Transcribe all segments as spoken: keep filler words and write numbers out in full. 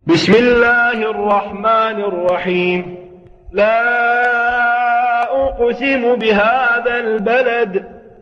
بسم الله الرحمن الرحيم. لا أقسم بهذا البلد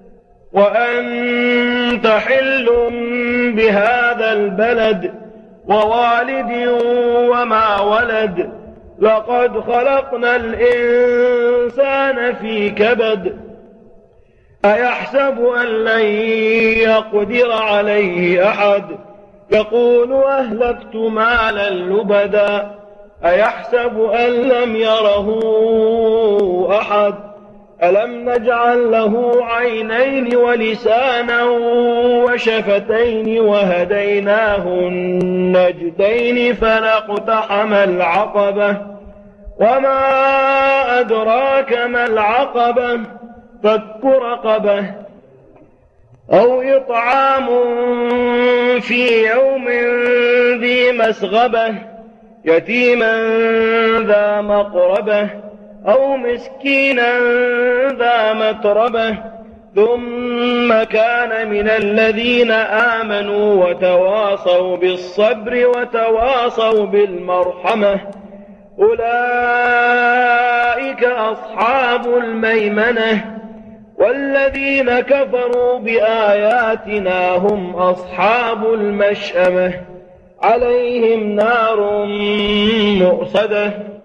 وأنت حل بهذا البلد ووالد وما ولد. لقد خلقنا الإنسان في كبد. أيحسب أن لن يقدر عليه أحد؟ يقول أهلكت مالا لبدا. أيحسب أن لم يره أحد؟ ألم نجعل له عينين ولسانا وشفتين وهديناه النجدين فلاقتحم العقبة. وما أدراك ما العقبة؟ فك رقبة أو إطعام في يوم ذي مسغبة يتيما ذا مقربة أو مسكينا ذا متربة ثم كان من الذين آمنوا وتواصوا بالصبر وتواصوا بالمرحمة. أولئك أصحاب الميمنة. والذين كفروا بآياتنا هم أصحاب المشأمة. عليهم نار مؤصدة